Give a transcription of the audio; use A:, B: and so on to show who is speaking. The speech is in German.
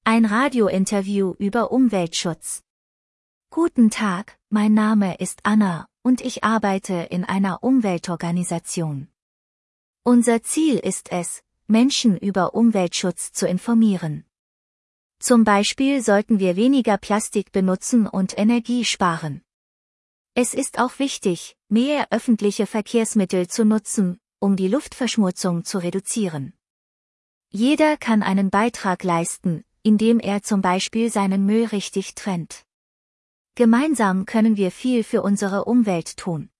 A: Ein Radiointerview über Umweltschutz. Guten Tag, mein Name ist Anna, und ich arbeite in einer Umweltorganisation. Unser Ziel ist es, Menschen über Umweltschutz zu informieren. Zum Beispiel sollten wir weniger Plastik benutzen und Energie sparen. Es ist auch wichtig, mehr öffentliche Verkehrsmittel zu nutzen, um die Luftverschmutzung zu reduzieren. Jeder kann einen Beitrag leisten, indem er zum Beispiel seinen Müll richtig trennt. Gemeinsam können wir viel für unsere Umwelt tun.